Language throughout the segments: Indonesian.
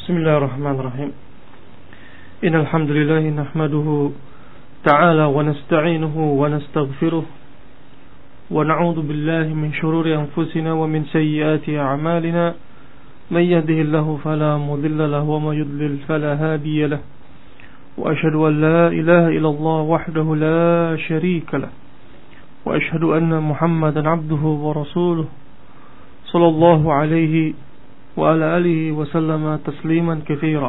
بسم الله الرحمن الرحيم إن الحمد لله نحمده تعالى ونستعينه ونستغفره ونعوذ بالله من شرور أنفسنا ومن سيئات أعمالنا من يهده الله فلا مضل له ومن يضلل فلا هادي له وأشهد أن لا إله إلا الله وحده لا شريك له وأشهد أن محمدا عبده ورسوله صلى الله عليه وعلى آله وسلم تسليما كثيرا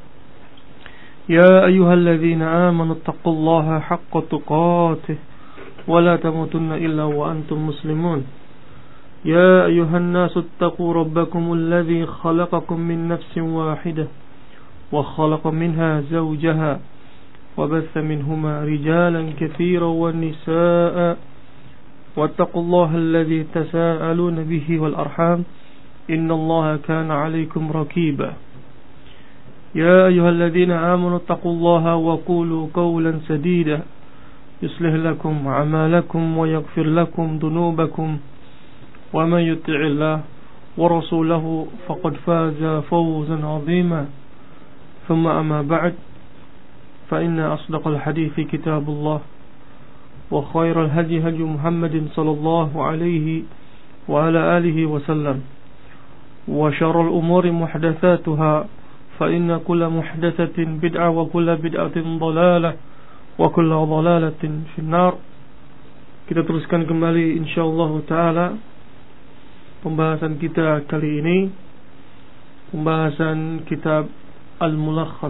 يا أيها الذين آمنوا اتقوا الله حق تقاته ولا تموتن إلا وأنتم مسلمون يا أيها الناس اتقوا ربكم الذي خلقكم من نفس واحدة وخلق منها زوجها وبث منهما رجالا كثيرا والنساء واتقوا الله الذي تساءلون به والأرحام إن الله كان عليكم رقيبا يا أيها الذين آمنوا اتقوا الله وقولوا قولا سديدا يصلح لكم أعمالكم ويغفر لكم ذنوبكم ومن يطع الله ورسوله فقد فاز فوزا عظيما ثم أما بعد فإن أصدق الحديث كتاب الله وخير الهدي هدي محمد صلى الله عليه وعلى آله وسلم وشر الأمور محدثاتها فإن كل محدثة بدعة وكل بدعة ضلالة وكل ضلالة في النار. Kita teruskan kembali insyaallah taala pembahasan kita kali ini, pembahasan kitab Al-Mulakhas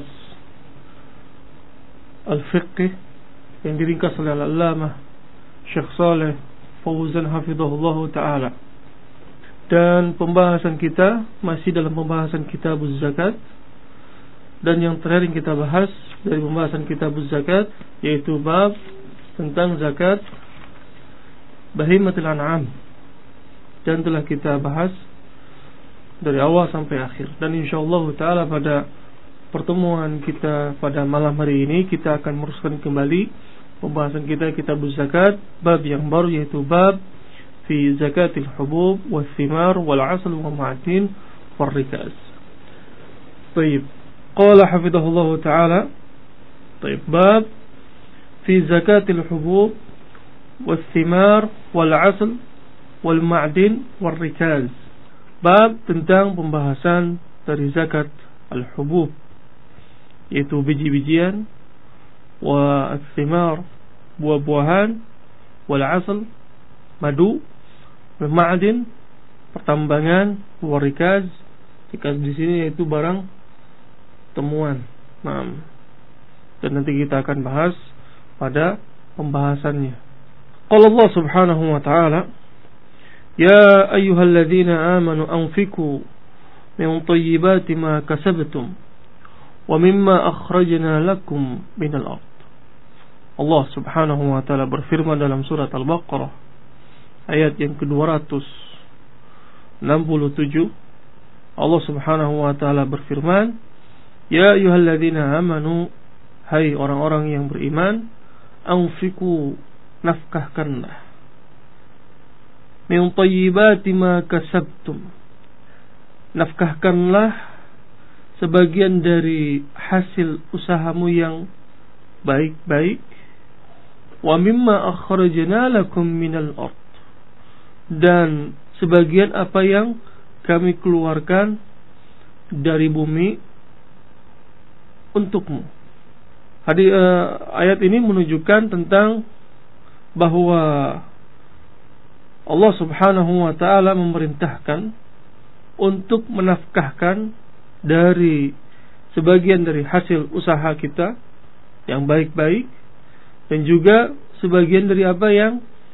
Al-Fiqh yang diringkas oleh Al-Allamah Syekh Shalih Fauzan hafizahullah taala. Dan pembahasan kita masih dalam pembahasan kitabuz zakat. Dan yang terakhir yang kita bahas dari pembahasan kitabuz zakat yaitu bab tentang zakat bahimatul an'am. Dan telah kita bahas dari awal sampai akhir. Dan insyaallah taala pada pertemuan kita pada malam hari ini kita akan meneruskan kembali pembahasan kita kitabuz zakat, bab yang baru yaitu bab في زكاة الحبوب والثمار والعسل والمعدن والركاز. طيب قال حفظه الله تعالى طيب باب في زكاة الحبوب والثمار والعسل والمعدن والركاز. Bab tentang pembahasan dari zakat al-hubub yaitu biji-bijian, wa al-thimar buah-buahan, wal asl madu, ma'adin pertambangan, warikaz rikaz di sini yaitu barang temuan. Nah, dan nanti kita akan bahas pada pembahasannya. Qala Allah Subhanahu wa ta'ala, ya ayyuhalladzina amanu anfiqu min thayyibati ma kasabtum wa mimma akhrajna lakum minal ard. Allah Subhanahu wa ta'ala berfirman dalam surat Al-Baqarah ayat yang ke-267, Allah Subhanahu wa ta'ala berfirman, ya ayyuhalladzina amanu, hai orang-orang yang beriman, anfiqu, nafkahkanlah, min thayyibati ma kasabtum, nafkahkanlah sebagian dari hasil usahamu yang baik-baik, wa mimma akhrajna lakum minal ard, dan sebagian apa yang kami keluarkan dari bumi untukmu. Ayat ini menunjukkan tentang bahwa Allah Subhanahu wa ta'ala memerintahkan untuk menafkahkan dari sebagian dari hasil usaha kita yang baik-baik, dan juga sebagian dari apa yang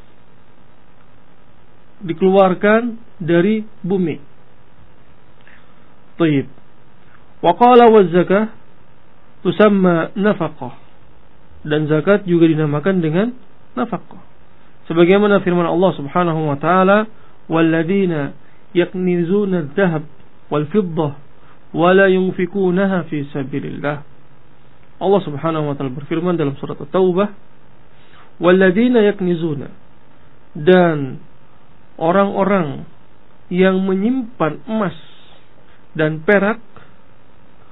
dikeluarkan dari bumi. Tayyib. Wa qala wa zakah tusamma nafaqah. Dan zakat juga dinamakan dengan nafaqah. Sebagaimana firman Allah Subhanahu wa ta'ala, walladzina yaknizuna adh-dhahab wal fiddah wa la yunfikunaha fi sabilillah. Allah Subhanahu wa ta'ala berfirman dalam surat At-Taubah, walladzina yaknizuna, dan orang-orang yang menyimpan emas dan perak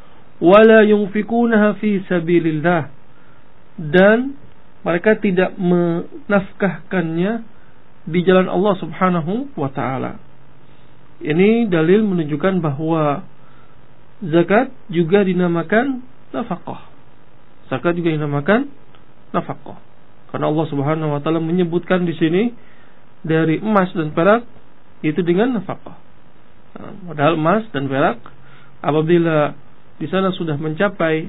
wala yunfikunaha fi sabilillah, dan mereka tidak menafkahkannya di jalan Allah Subhanahu wa taala. Ini dalil menunjukkan bahwa zakat juga dinamakan nafkah. Zakat juga dinamakan nafkah. Karena Allah Subhanahu wa taala menyebutkan di sini dari emas dan perak itu dengan nafkah. Padahal emas dan perak apabila di sana sudah mencapai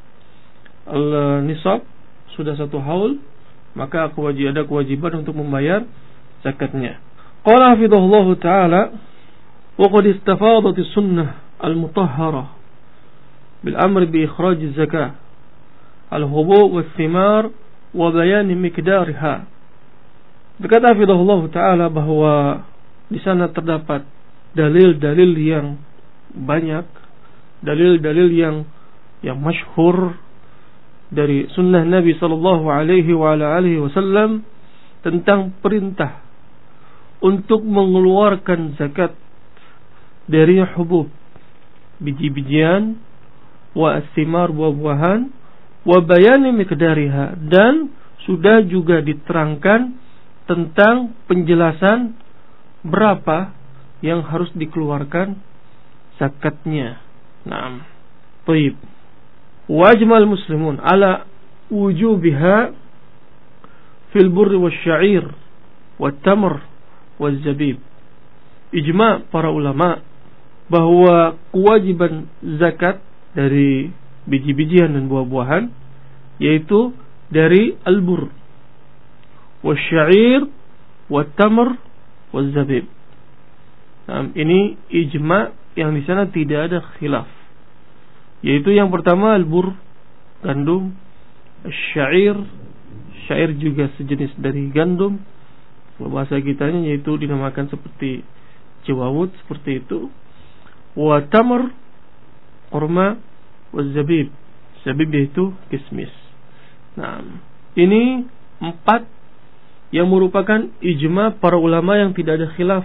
nisab, sudah 1 haul, maka ada kewajiban untuk membayar zakatnya. Qala hafizahullah ta'ala, wa qad istafadat as-sunnah al-mutahharah bil amr bi ikhraj az-zakah al-hubu' wath-thimar wa bayan miqdariha. Berkata hafizahullah ta'ala bahwa di sana terdapat dalil-dalil yang banyak, dalil-dalil yang masyhur dari sunnah Nabi sallallahu alaihi wa alihi wasallam tentang perintah untuk mengeluarkan zakat dari hubub, biji-bijian, wa as-thimar, buah-buahan, wa bayani miqdariha, dan sudah juga diterangkan tentang penjelasan berapa yang harus dikeluarkan zakatnya. Naam. Baik. Wajmal muslimun ala wujubiha fil burri wasy'ir wat tamr waz zabib. Ijma' para ulama bahwa kewajiban zakat dari biji-bijian dan buah-buahan yaitu dari al-bur, wasy'ir wat tamr waz zabib. Ini ijma' yang di sana tidak ada khilaf. Yaitu yang pertama al-bur, gandum, syair juga sejenis dari gandum. Bahasa kitanya yaitu dinamakan seperti jawawut, seperti itu. Wa tamr, kurma, wa zabib. Zabib yaitu kismis. Nah, ini 4 yang merupakan ijma' para ulama yang tidak ada khilaf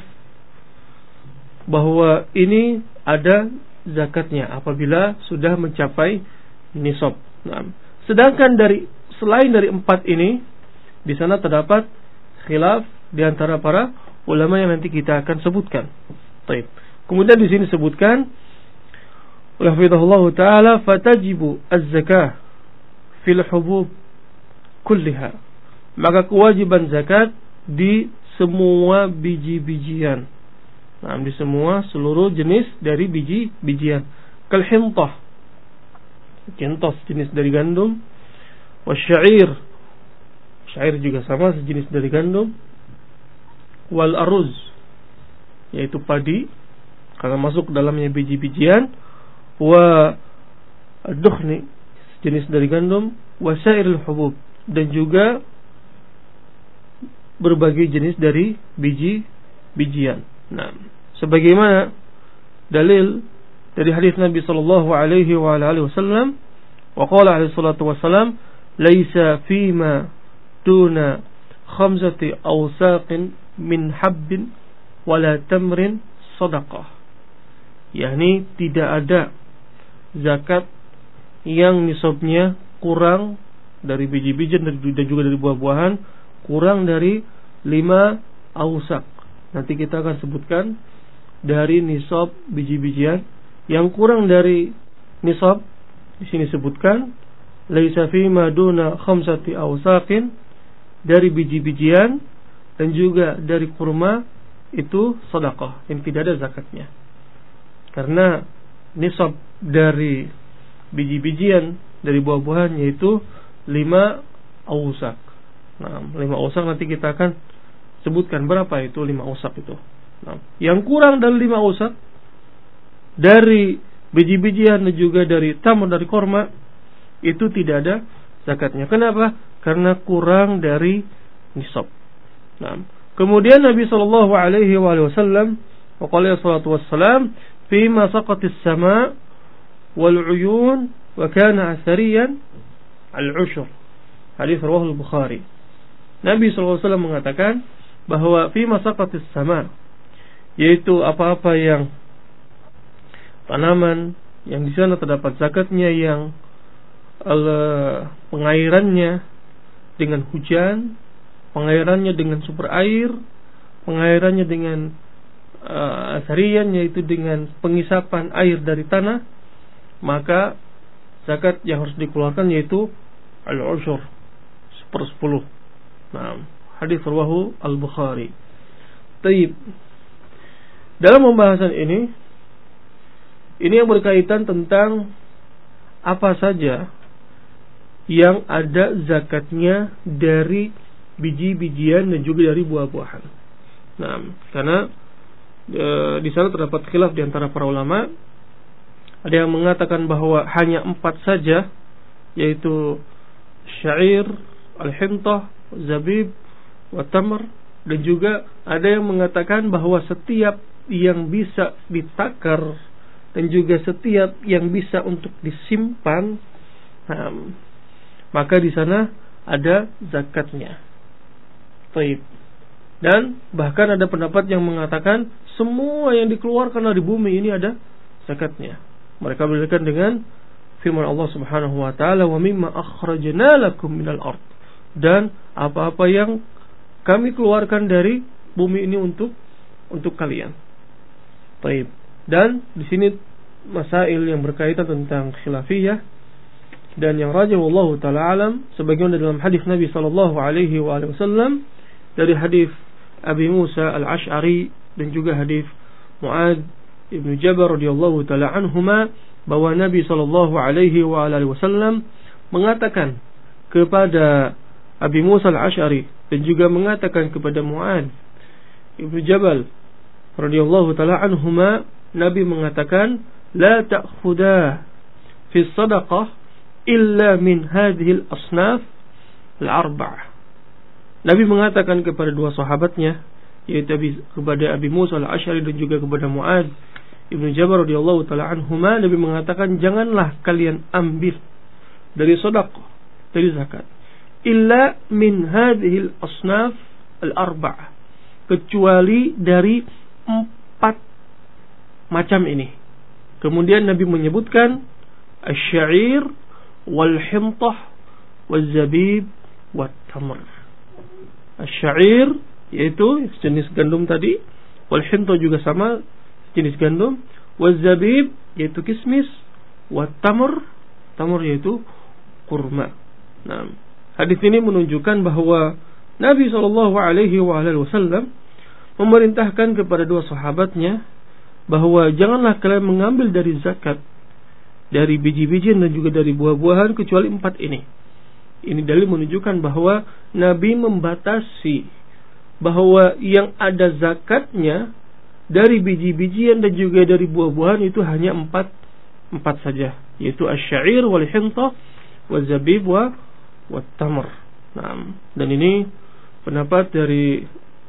bahwa ini ada zakatnya apabila sudah mencapai nisab. Nah, sedangkan selain dari 4 ini, di sana terdapat khilaf di antara para ulama yang nanti kita akan sebutkan. Baik. Kemudian di sini sebutkan hafizahullah taala, fatajibu az-zakah fil hubub kulliha. Maka kewajiban zakat di semua biji-bijian. Nah, di seluruh jenis dari biji-bijian. Kal hintah, kintas jenis dari gandum, wasyair, syair juga sama sejenis dari gandum, wal aruz, yaitu padi karena masuk dalamnya biji-bijian, wa dukhni, sejenis dari gandum, wasairul hubub, dan juga berbagai jenis dari biji-bijian. Nah, sebagaimana dalil dari hadis Nabi sallallahu alaihi wa alihi wasallam, wa qala alaihi salatu wasallam, laisa fima duna khamsati awsaqin min habbin wala tamrin sadaqah. yakni tidak ada zakat yang nisabnya kurang dari biji-bijian dan juga dari buah-buahan kurang dari 5 ausak. Nanti kita akan sebutkan dari nisab biji-bijian yang kurang dari nisab. Di sini sebutkan laisa fi ma duna khamsati awsaqin, dari biji-bijian dan juga dari kurma itu sedekah yang tidak ada zakatnya. Karena nisab dari biji-bijian dari buah-buahan yaitu 5 ausak. Nah, 5 ausak nanti kita akan sebutkan berapa itu 5 ausak itu. Nah, yang kurang dari 5 ausak dari biji-bijian dan juga dari tamar, dari korma, itu tidak ada zakatnya. Kenapa? Karena kurang dari nisab. Nah, kemudian Nabi sallallahu alaihi wasallam waqala salatu wassalam fi ma saqatis sama wal uyun wa kana asariyan al-ushr. Hadis riwayat Bukhari. Nabi sallallahu alaihi wasallam mengatakan bahwa fi ma saqatis sama, yaitu apa-apa yang tanaman yang di sana terdapat zakatnya yang pengairannya dengan hujan, pengairannya dengan sumber air, pengairannya dengan asarian, yaitu dengan pengisapan air dari tanah, maka zakat yang harus dikeluarkan yaitu al-ushur, 1/10. Nah, hadis rawahu al-Bukhari. Taib. Dalam pembahasan ini yang berkaitan tentang apa saja yang ada zakatnya dari biji-bijian dan juga dari buah-buahan. Nah, karena di sana terdapat khilaf di antara para ulama. Ada yang mengatakan bahwa hanya 4 saja, yaitu syair, al-hintah, zabib, wa tamr, dan juga ada yang mengatakan bahwa setiap yang bisa ditakar dan juga setiap yang bisa untuk disimpan, maka di sana ada zakatnya. Baik. Dan bahkan ada pendapat yang mengatakan semua yang dikeluarkan dari bumi ini ada zakatnya. Mereka berdasarkan dengan firman Allah Subhanahu wa taala, "Wa mimma akhrajna lakum minal ard." Dan apa-apa yang kami keluarkan dari bumi ini untuk kalian. Baik. Dan di sini masail yang berkaitan tentang khilafiyah, dan yang rajih wallahu taala alam sebagaimana dalam hadis Nabi sallallahu alaihi wasallam dari hadis Abi Musa al-Ash'ari dan juga hadis Mu'adz ibn Jabal radhiyallahu taala anhuma, bahwa Nabi sallallahu alaihi wasallam mengatakan kepada Abi Musa al-Ash'ari dan juga mengatakan kepada Mu'adz ibn Jabal radhiyallahu taala anhuma, Nabi mengatakan, la ta'khudha fi sadaqah illa min hadhihi al-asnaf al-arba'ah. Nabi mengatakan kepada dua sahabatnya, yaitu kepada Abi Musa al-Ash'ari dan juga kepada Mu'adz ibn Jabal radhiyallahu taala anhuma, Nabi mengatakan, janganlah kalian ambil dari sedekah, dari zakat, illa min hadhil asnaf al-arba'ah, kecuali dari 4 macam ini. Kemudian Nabi menyebutkan asy-sya'ir wal hintah wal zabib wat tamr. Asy-sya'ir yaitu jenis gandum tadi, wal hintah juga sama jenis gandum, wal zabib yaitu kismis, wat tamr yaitu kurma. Nah, hadis ini menunjukkan bahwa Nabi SAW memerintahkan kepada dua sahabatnya bahwa janganlah kalian mengambil dari zakat dari biji-bijian dan juga dari buah-buahan kecuali 4 ini. Ini dalil menunjukkan bahwa Nabi membatasi bahwa yang ada zakatnya dari biji-bijian dan juga dari buah-buahan itu hanya 4 saja, yaitu asy-sya'ir wal hintah wal zabib wa tamr. Nah, dan ini pendapat dari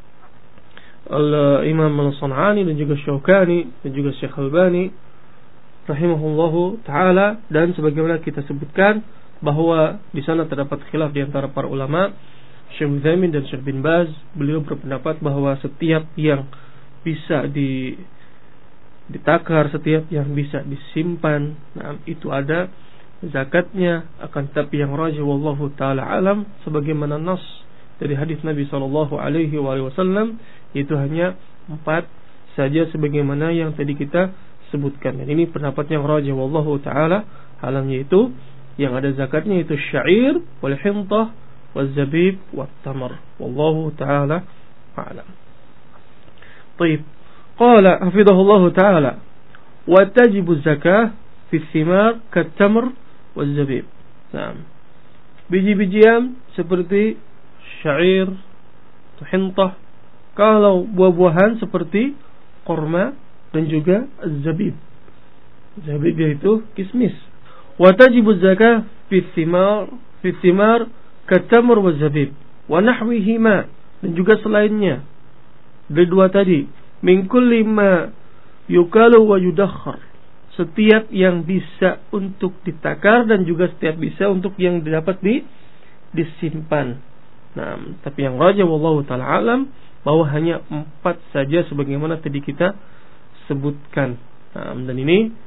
Imam Al-San'ani dan juga Syaukani dan juga Syekh Albani rahimahullahu taala, dan sebagaimana kita sebutkan bahwa di sana terdapat khilaf di antara para ulama. Syekh Utsaimin dan Syekh bin Baz, beliau berpendapat bahwa setiap yang bisa ditakar, setiap yang bisa disimpan, nah, itu ada zakatnya. Akan tetapi yang rajih wallahu taala alam sebagaimana nas dari hadis Nabi sallallahu alaihi wasallam, itu hanya 4 saja sebagaimana yang tadi kita sebutkan. Dan ini pendapat yang rajih wallahu taala alam, yaitu yang ada zakatnya itu syair wal hintah wal zabib wat tamr. Wallahu taala a'lam. Baik. Qala hafizahullahu taala wa tajibu zakah fi thimar kat tamr wal zabib. Nah, biji-bijian seperti syair, hintah, kalau buah-buahan seperti kurma dan juga zabib. Zabib yaitu kismis. Wa tajibu zakah fi thimar katamr wa zabib wa nahwihima, dan juga selainnya dari dua tadi, min kulli ma yukalu wa yudakhar, setiap yang bisa untuk ditakar dan juga setiap bisa untuk yang dapat disimpan. Nah, tapi yang rajih wallahu taala alam bahwa hanya 4 saja sebagaimana tadi kita sebutkan. Nah, dan ini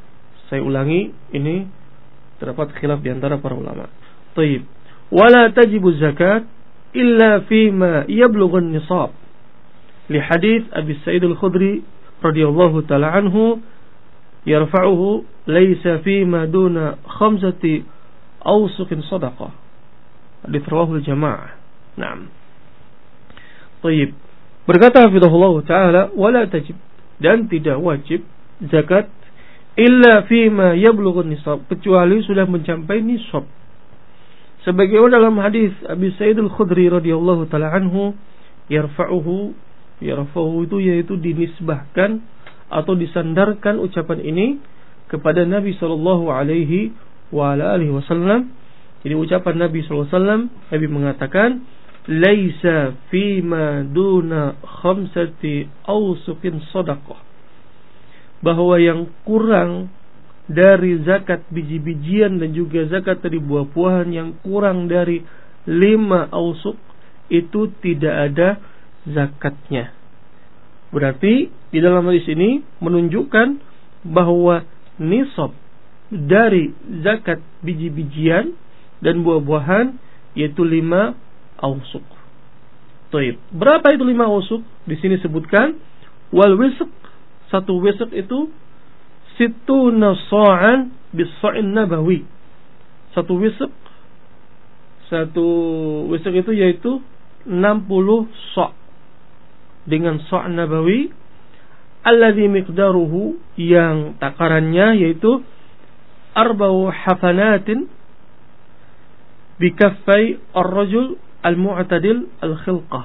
Saya ulangi, ini terdapat khilaf di antara para ulama. Taib. Wala tajibu zakat illa fima yablughu an-nisab. Li hadits Abi Sa'id Al-Khudri radhiyallahu ta'ala anhu yarfa'uhu laysa fima duna khamsati awsuqin sadaqah. Hadits rawahu al-jamaah. Naam. Taib. Berkata hafizahullah ta'ala, wala tajib, dan tidak wajib zakat illa fima yablughu nisab, kecuali sudah mencapai nisab. Sebagaimana dalam hadis Abi Sa'id Al-Khudri radhiyallahu taala anhu, yarfa'uhu itu yaitu dinisbahkan atau disandarkan ucapan ini kepada Nabi sallallahu alaihi wasallam. Jadi ucapan Nabi sallallahu alaihi wasallam, Nabi mengatakan, laisa fima duna khamsati awsuqin sadaqah, bahwa yang kurang dari zakat biji-bijian dan juga zakat dari buah-buahan, yang kurang dari 5 ausuk itu tidak ada zakatnya. Berarti di dalam hadis ini menunjukkan bahwa nisab dari zakat biji-bijian dan buah-buahan yaitu 5 ausuk. Taib. Berapa itu 5 ausuk? Di sini sebutkan wal wisq, satu wisq itu situna sa'an bis-sa'in nabawi. Satu wisq itu yaitu 60 sa' dengan sa' nabawi, alladhi miqdaruhu, yang takarannya yaitu arba'u hafanatin bikaffai ar-rajul al-mu'tadil al-khilqah,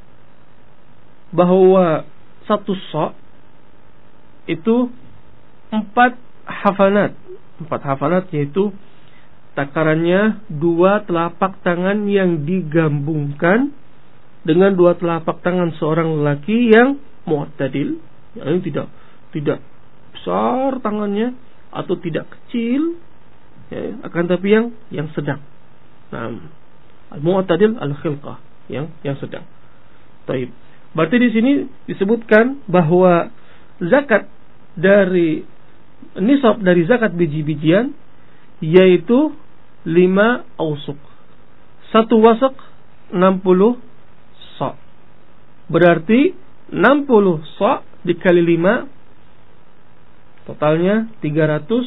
bahwa satu sa' itu 4 hafanat. 4 hafanat yaitu takarannya 2 telapak tangan yang digabungkan dengan 2 telapak tangan seorang lelaki yang mu'tadil, yang tidak besar tangannya atau tidak kecil, ya, akan tapi yang sedang. Nah, al-mu'tadil al-khilqah, yang sedang. Taib. Berarti di sini disebutkan bahwa zakat dari nisab dari zakat biji-bijian yaitu 5 ausuk. Satu wasaq 60 sa'. Berarti 60 sa' dikali 5 totalnya 300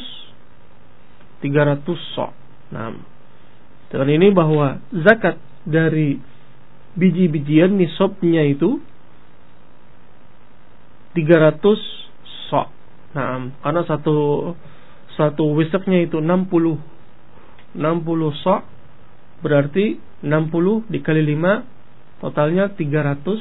sa'. Nah, dengan ini bahwa zakat dari biji-bijian nisabnya itu 300 sa'. Nah, karena satu wisaknya itu 60 sa', berarti 60 dikali 5 totalnya 300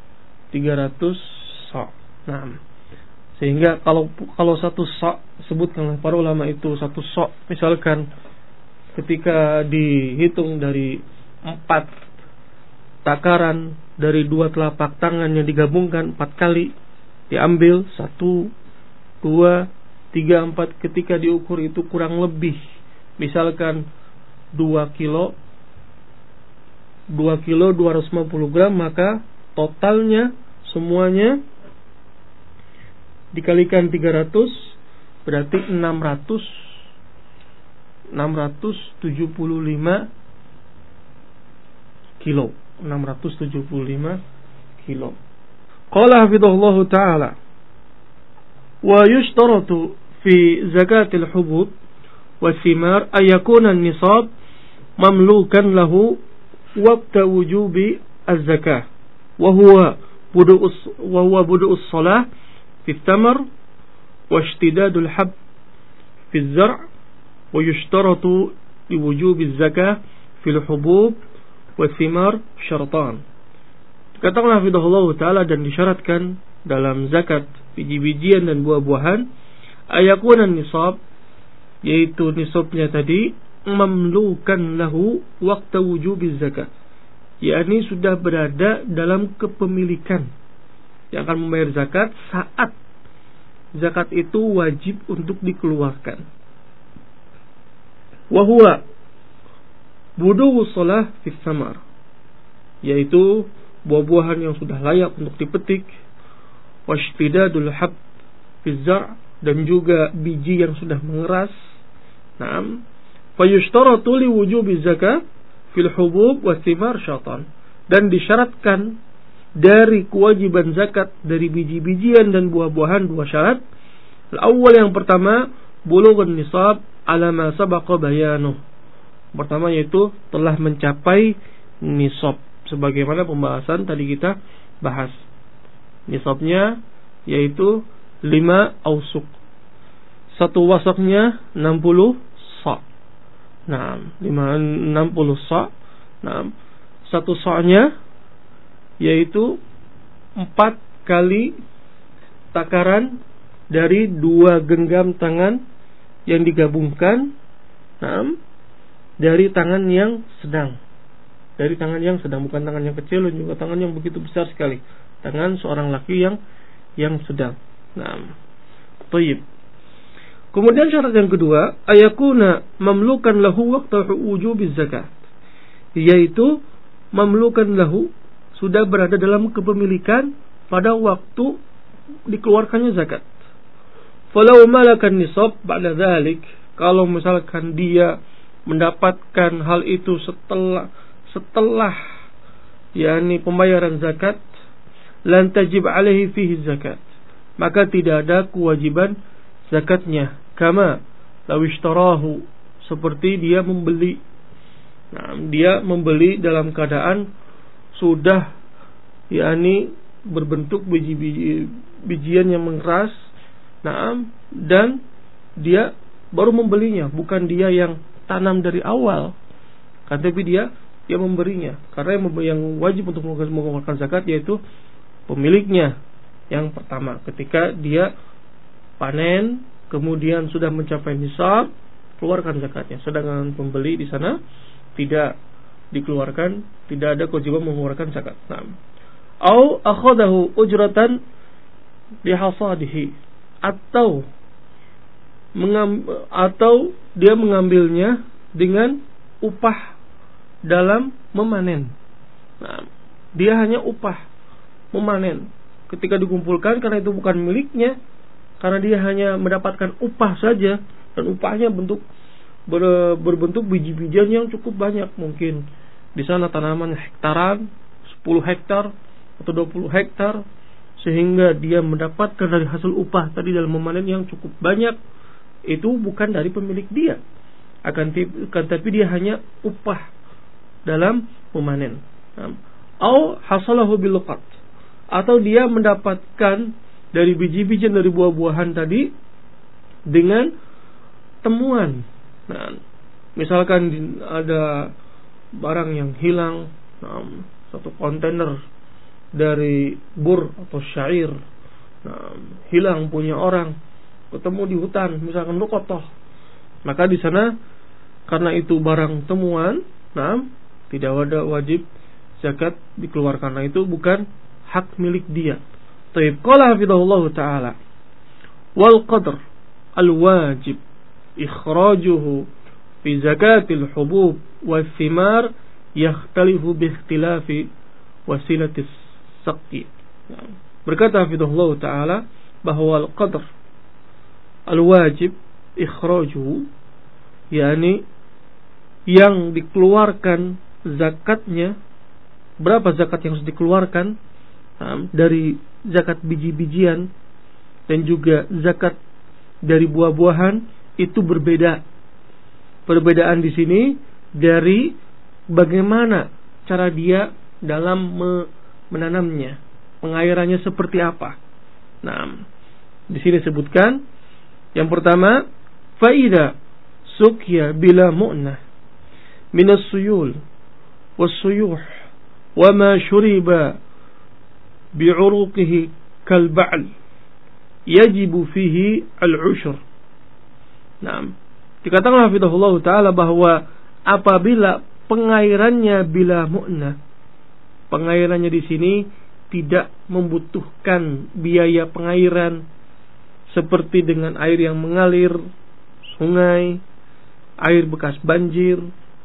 sa'. Nah, sehingga kalau satu sa' sebutkan para ulama itu satu sa', misalkan ketika dihitung dari 4 takaran dari 2 telapak tangan yang digabungkan 4 kali, diambil 1, 2, 3, 4, ketika diukur itu kurang lebih misalkan 2 kilo 250 gram, maka totalnya semuanya dikalikan 300 berarti 675 kilo. 675 kilo. Qala hafidhahullah ta'ala, wa yushtaratu fi zakatil hubub wa thimar ay yakuna an-nisab mamlukan lahu waqta wujubi az-zakah wa huwa budu'us salah fi thamar wa ishtidadul hab fi az-zar' wa yushtaratu li wujubi az-zakah fi al-hubub wa thimar syartan. Katakanlah hafidhahullah ta'ala, dan disyaratkan dalam zakat biji-bijian dan buah-buahan ayakunan nisab, yaitu nisabnya tadi mamlukan lahu waqta wujubiz zakat, yakni sudah berada dalam kepemilikan yang akan membayar zakat saat zakat itu wajib untuk dikeluarkan. Wa huwa budu'us salah fis samar, yaitu buah-buahan yang sudah layak untuk dipetik, washtidadul hab fi zar', dan juga biji yang sudah mengeras. Naam. Fayushtaratu li wujubi zakat fil hubub wa thimar syatan. Dan disyaratkan dari kewajiban zakat dari biji-bijian dan buah-buahan dua syarat. Al-awwal, yang pertama, bulughun nisab ala ma sabaqa bayanuh. Pertama yaitu telah mencapai nisab, sebagaimana pembahasan tadi kita bahas. Nisabnya yaitu 5 ausuk. Satu wasaknya 60 sa'. Nah, 60 sa'. Nah, satu sa'-nya yaitu 4 kali takaran dari 2 genggam tangan yang digabungkan, dari tangan yang sedang. Dari tangan yang sedang, bukan tangan yang kecil dan juga tangan yang begitu besar sekali. Tangan seorang laki yang sedang. Thayyib. Kemudian syarat yang kedua, ayakuna mamlukan lahu waqta wujubiz zakat. Yaitu mamlukan lahu, sudah berada dalam kepemilikan pada waktu dikeluarkannya zakat. Falau malakan nisab ba'da dzalik, kalau misalkan dia mendapatkan hal itu setelah yakni pembayaran zakat, lan tajib alaihi fihi zakat, maka tidak ada kewajiban zakatnya. Kama law ishtarahu, seperti dia membeli. Dia membeli dalam keadaan sudah yakni berbentuk bijian yang mengeras. Dan dia baru membelinya, bukan dia yang tanam dari awal, tapi dia memberinya. Karena yang wajib untuk mengeluarkan zakat yaitu pemiliknya yang pertama. Ketika dia panen kemudian sudah mencapai nisab, keluarkan zakatnya. Sedangkan pembeli di sana tidak dikeluarkan, tidak ada kewajiban mengeluarkan zakat. Au akhadahu ujratan bihasadihi, atau dia mengambilnya dengan upah dalam memanen. Dia hanya upah memanen. Ketika dikumpulkan, karena itu bukan miliknya, karena dia hanya mendapatkan upah saja, dan upahnya berbentuk biji-bijian yang cukup banyak. Mungkin di sana tanaman hektaran, 10 hektar atau 20 hektar, sehingga dia mendapatkan dari hasil upah tadi dalam memanen yang cukup banyak. Itu bukan dari pemilik dia, tapi dia hanya upah dalam memanen. Au hasalahu bil luqat, atau dia mendapatkan dari biji-bijian dari buah-buahan tadi dengan temuan. Misalkan ada barang yang hilang, satu kontainer dari bur atau syair, hilang punya orang, ketemu di hutan, misalkan Luqotoh, maka di sana karena itu barang temuan, tidak ada wajib zakat dikeluarkan. Karena itu bukan hak milik dia. Taib qala hafizahullah taala, wal qadr al wajib ikhrajuhu fi zakatil hubub wal thimar yakhtalifu bi ikhtilafi wasilatis saqi. Berkata hafizahullah taala bahwa al qadr al wajib ikhrajuhu, yakni yang dikeluarkan zakatnya, berapa zakat yang harus dikeluarkan dari zakat biji-bijian dan juga zakat dari buah-buahan, itu berbeda. Perbedaan di sini dari bagaimana cara dia dalam menanamnya, pengairannya seperti apa. Di sini sebutkan yang pertama, faida sukya bila mu'nah minas suyul was-suyuh wa ma syuriba bi'uruqihi kal ba'l yajibu fihi al-ushr. Dikatakan hafizahullah ta'ala bahwa apabila pengairannya bila mu'nah, pengairannya di sini tidak membutuhkan biaya pengairan seperti dengan air yang mengalir, sungai, air bekas banjir,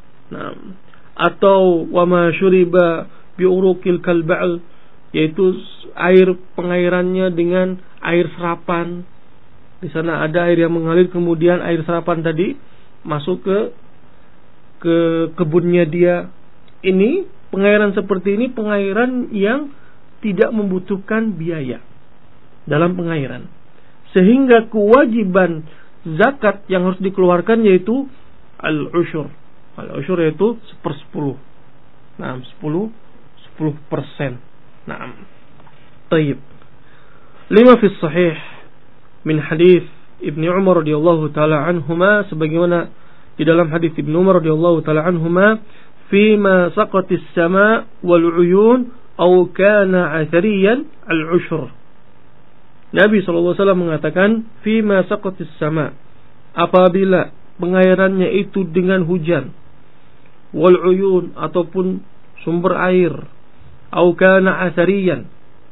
atau wama syuriba bi'uruqil kalba'al, yaitu air pengairannya dengan air serapan, Di sana ada air yang mengalir, kemudian air serapan tadi masuk ke kebunnya dia. Ini pengairan seperti ini pengairan yang tidak membutuhkan biaya dalam pengairan. Sehingga kewajiban zakat yang harus dikeluarkan yaitu al-usyur. Al-usyur yaitu 1/10. Nah, 10%. Nah, tayyib. Lima fi sahih min hadis Ibnu Umar radhiyallahu taala anhuma, sebagaimana di dalam hadis Ibnu Umar radhiyallahu taala anhuma, fima saqatis sama wal uyun aw kana athariyan al-ushr. Nabi sallallahu alaihi wasallam mengatakan fima saqatis sama, apabila pengairannya itu dengan hujan, wal uyun ataupun sumber air, aw kana athariyan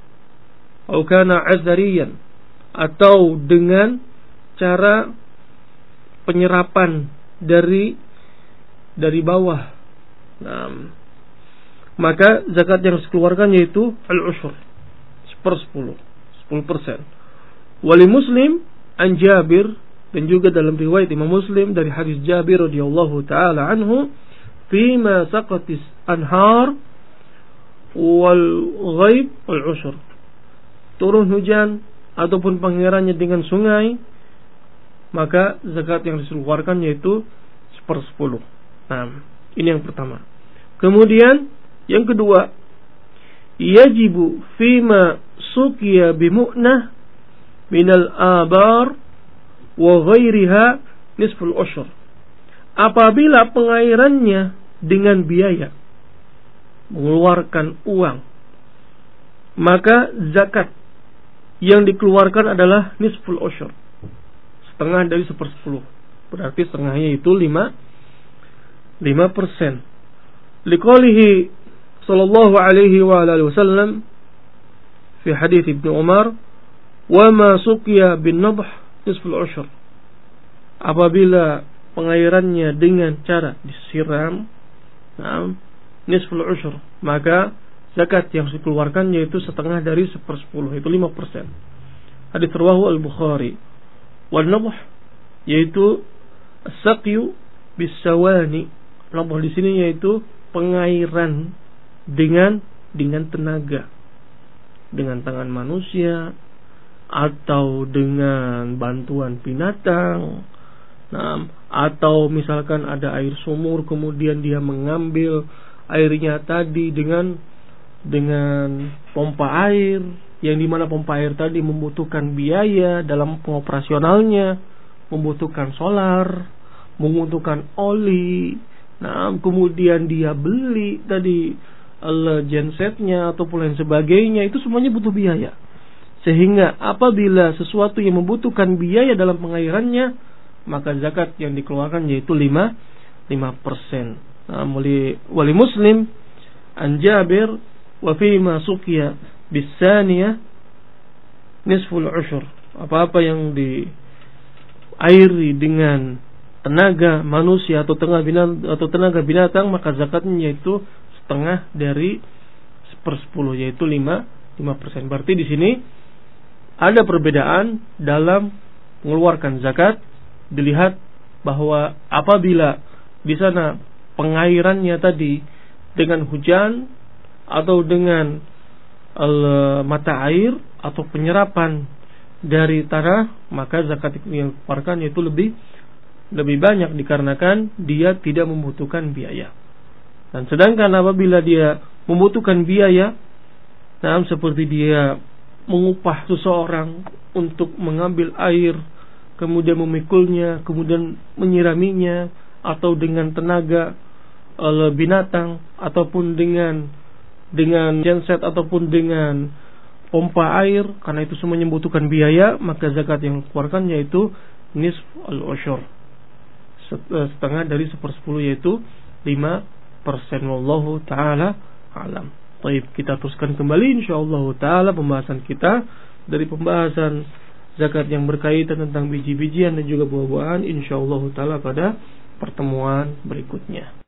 atau dengan cara penyerapan dari bawah. Nah, maka zakat yang harus dikeluarkan yaitu al-usyur, 10%. Wali Muslim an Jabir, dan juga dalam riwayat Imam Muslim dari hadis Jabir radhiyallahu taala anhu, fima saqatis anhar wal ghaib wal usyur. Turun hujan ataupun pengairannya dengan sungai, maka zakat yang dikeluarkan yaitu 1/10. Nah, ini yang pertama. Kemudian yang kedua, yajibu fima suqiya bimu'nah minal abar wa ghairiha nisful usyur. Apabila pengairannya dengan biaya, mengeluarkan uang, maka zakat yang dikeluarkan adalah nisful usyur, setengah dari 1/10. Berarti setengahnya itu 5%. Liqaulihi sallallahu alaihi wa alihi wasallam fi hadits Ibnu Umar, wa ma suqiya bin nadh nisful usyur. Apabila pengairannya dengan cara disiram, nisful usyur, maka zakat yang dikeluarkan yaitu setengah dari 1/10, itu 5%. Hadits rawahu al-Bukhari. Wal nadh yaitu as-saqyu bis-sawani. Nadh di sini yaitu pengairan dengan tenaga, dengan tangan manusia atau dengan bantuan binatang. Nah, atau misalkan ada air sumur, kemudian dia mengambil airnya tadi dengan pompa air, yang dimana pompa air tadi membutuhkan biaya dalam pengoperasionalnya, membutuhkan solar, membutuhkan oli. Nah, kemudian dia beli tadi gensetnya ataupun lain sebagainya, itu semuanya butuh biaya. Sehingga apabila sesuatu yang membutuhkan biaya dalam pengairannya, maka zakat yang dikeluarkan yaitu 5%. Nah, wali Muslim an Jabir, wa fi ma suqiya bisaniyah nisful usyur. Apa-apa yang diairi dengan tenaga manusia atau tenaga binatang, maka zakatnya yaitu setengah dari 1/10, yaitu 5%. Berarti di sini ada perbedaan dalam mengeluarkan zakat. Dilihat bahwa apabila di sana pengairannya tadi dengan hujan atau dengan mata air atau penyerapan dari tanah, maka zakat yang dikeluarkan yaitu lebih banyak dikarenakan dia tidak membutuhkan biaya. Dan sedangkan apabila dia membutuhkan biaya, seperti dia mengupah seseorang untuk mengambil air, kemudian memikulnya, kemudian menyiraminya, atau dengan tenaga binatang, ataupun dengan genset, ataupun dengan pompa air, karena itu semuanya membutuhkan biaya, maka zakat yang dikeluarkan yaitu nisf al-usyur, setengah dari 1/10, yaitu 5%. Wallahu ta'ala alam. Baik, kita teruskan kembali insyaallah ta'ala pembahasan kita dari pembahasan zakat yang berkaitan tentang biji-bijian dan juga buah-buahan, insyaallah ta'ala pada pertemuan berikutnya.